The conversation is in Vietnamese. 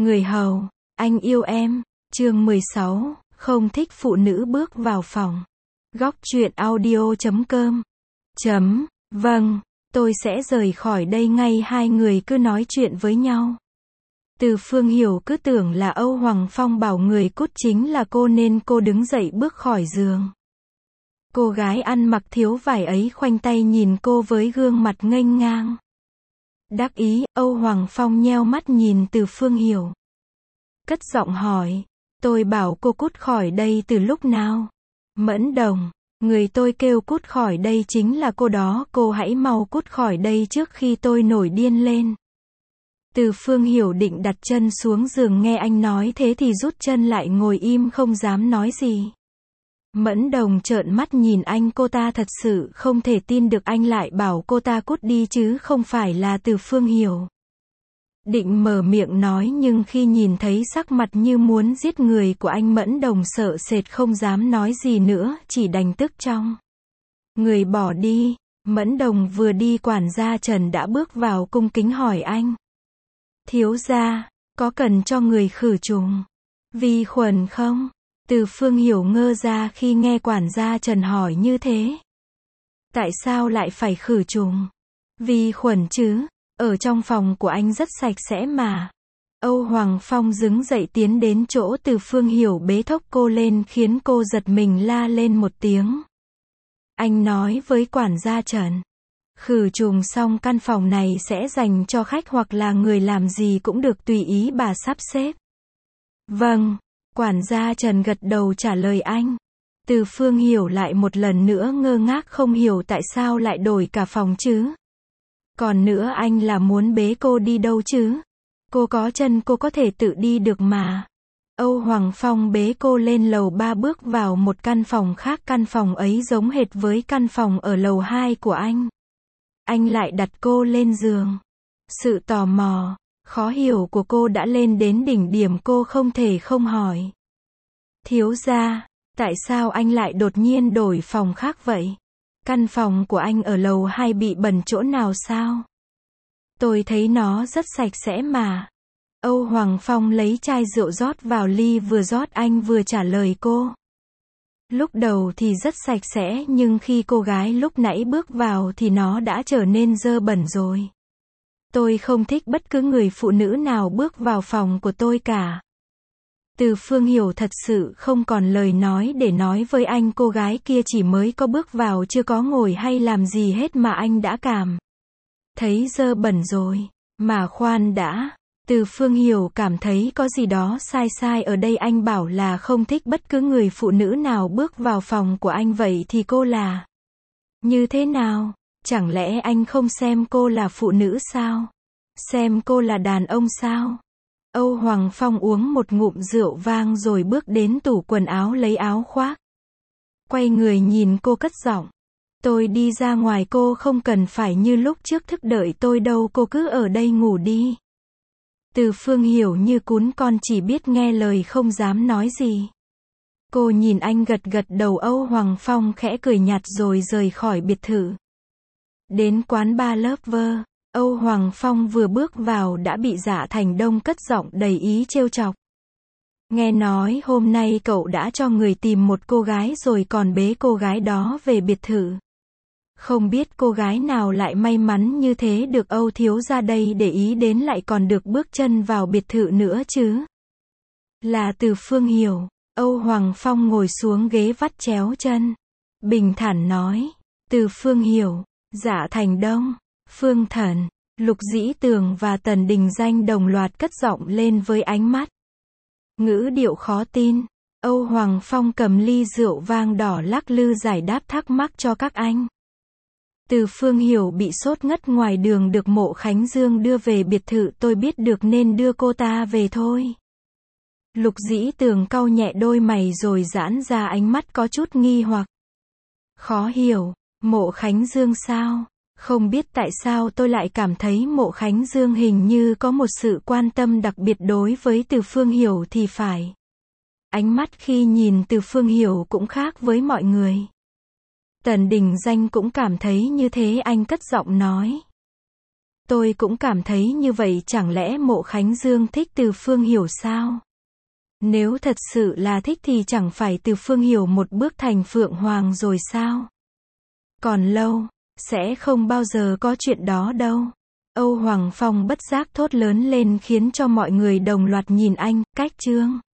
Người hầu, anh yêu em. Chương 16, không thích phụ nữ bước vào phòng. Góc truyện audio.com. Vâng, tôi sẽ rời khỏi đây ngay. Hai người cứ nói chuyện với nhau. Từ Phương Hiểu cứ tưởng là Âu Hoàng Phong bảo người cút chính là cô nên cô đứng dậy bước khỏi giường. Cô gái ăn mặc thiếu vải ấy khoanh tay nhìn cô với gương mặt nghênh ngang. Đắc ý, Âu Hoàng Phong nheo mắt nhìn Từ Phương Hiểu. Cất giọng hỏi, tôi bảo cô cút khỏi đây từ lúc nào? Mẫn Đồng, người tôi kêu cút khỏi đây chính là cô đó, cô hãy mau cút khỏi đây trước khi tôi nổi điên lên. Từ Phương Hiểu định đặt chân xuống giường, nghe anh nói thế thì rút chân lại ngồi im không dám nói gì. Mẫn Đồng trợn mắt nhìn anh, cô ta thật sự không thể tin được anh lại bảo cô ta cút đi chứ không phải là Từ Phương Hiểu. Định mở miệng nói nhưng khi nhìn thấy sắc mặt như muốn giết người của anh, Mẫn Đồng sợ sệt không dám nói gì nữa, chỉ đành tức trong người bỏ đi. Mẫn Đồng vừa đi, quản gia Trần đã bước vào cung kính hỏi anh. Thiếu gia, có cần cho người khử trùng vi khuẩn không? Từ Phương Hiểu ngơ ra khi nghe quản gia Trần hỏi như thế. Tại sao lại phải khử trùng vi khuẩn chứ? Ở trong phòng của anh rất sạch sẽ mà. Âu Hoàng Phong đứng dậy tiến đến chỗ Từ Phương Hiểu, bế thốc cô lên khiến cô giật mình la lên một tiếng. Anh nói với quản gia Trần. Khử trùng xong căn phòng này sẽ dành cho khách hoặc là người làm gì cũng được, tùy ý bà sắp xếp. Vâng, quản gia Trần gật đầu trả lời anh. Từ Phương Hiểu lại một lần nữa ngơ ngác không hiểu tại sao lại đổi cả phòng chứ. Còn nữa, anh là muốn bế cô đi đâu chứ? Cô có chân, cô có thể tự đi được mà. Âu Hoàng Phong bế cô lên lầu 3 bước vào một căn phòng khác, căn phòng ấy giống hệt với căn phòng ở lầu 2 của anh. Anh lại đặt cô lên giường. Sự tò mò, khó hiểu của cô đã lên đến đỉnh điểm, cô không thể không hỏi. Thiếu gia, tại sao anh lại đột nhiên đổi phòng khác vậy? Căn phòng của anh ở lầu 2 bị bẩn chỗ nào sao? Tôi thấy nó rất sạch sẽ mà. Âu Hoàng Phong lấy chai rượu rót vào ly, vừa rót anh vừa trả lời cô. Lúc đầu thì rất sạch sẽ nhưng khi cô gái lúc nãy bước vào thì nó đã trở nên dơ bẩn rồi. Tôi không thích bất cứ người phụ nữ nào bước vào phòng của tôi cả. Từ Phương Hiểu thật sự không còn lời nói để nói với anh, cô gái kia chỉ mới có bước vào, chưa có ngồi hay làm gì hết mà anh đã cảm thấy dơ bẩn rồi. Mà khoan đã, Từ Phương Hiểu cảm thấy có gì đó sai sai ở đây. Anh bảo là không thích bất cứ người phụ nữ nào bước vào phòng của anh, vậy thì cô là như thế nào? Chẳng lẽ anh không xem cô là phụ nữ sao? Xem cô là đàn ông sao? Âu Hoàng Phong uống một ngụm rượu vang rồi bước đến tủ quần áo lấy áo khoác. Quay người nhìn cô cất giọng. Tôi đi ra ngoài, cô không cần phải như lúc trước thức đợi tôi đâu, cô cứ ở đây ngủ đi. Từ Phương Hiểu như cún con chỉ biết nghe lời không dám nói gì. Cô nhìn anh gật gật đầu. Âu Hoàng Phong khẽ cười nhạt rồi rời khỏi biệt thự. Đến quán bar Lover, Âu Hoàng Phong vừa bước vào đã bị Dạ Thành Đông cất giọng đầy ý trêu chọc. Nghe nói hôm nay cậu đã cho người tìm một cô gái rồi còn bế cô gái đó về biệt thự. Không biết cô gái nào lại may mắn như thế được Âu thiếu gia đây để ý đến, lại còn được bước chân vào biệt thự nữa chứ? Là Từ Phương Hiểu. Âu Hoàng Phong ngồi xuống ghế vắt chéo chân, bình thản nói. Từ Phương Hiểu, Dạ Thành Đông, Phương Thần, Lục Dĩ Tường và Tần Đình Danh đồng loạt cất giọng lên với ánh mắt ngữ điệu khó tin. Âu Hoàng Phong cầm ly rượu vang đỏ lắc lư giải đáp thắc mắc cho các anh. Từ Phương Hiểu bị sốt ngất ngoài đường được Mộ Khánh Dương đưa về biệt thự, tôi biết được nên đưa cô ta về thôi. Lục Dĩ Tường cau nhẹ đôi mày rồi giãn ra ánh mắt có chút nghi hoặc. Khó hiểu, Mộ Khánh Dương sao? Không biết tại sao tôi lại cảm thấy Mộ Khánh Dương hình như có một sự quan tâm đặc biệt đối với Từ Phương Hiểu thì phải. Ánh mắt khi nhìn Từ Phương Hiểu cũng khác với mọi người. Tần Đình Danh cũng cảm thấy như thế, anh cất giọng nói. Tôi cũng cảm thấy như vậy, chẳng lẽ Mộ Khánh Dương thích Từ Phương Hiểu sao? Nếu thật sự là thích thì chẳng phải Từ Phương Hiểu một bước thành Phượng Hoàng rồi sao? Còn lâu, sẽ không bao giờ có chuyện đó đâu. Âu Hoàng Phong bất giác thốt lớn lên khiến cho mọi người đồng loạt nhìn anh, cách Trương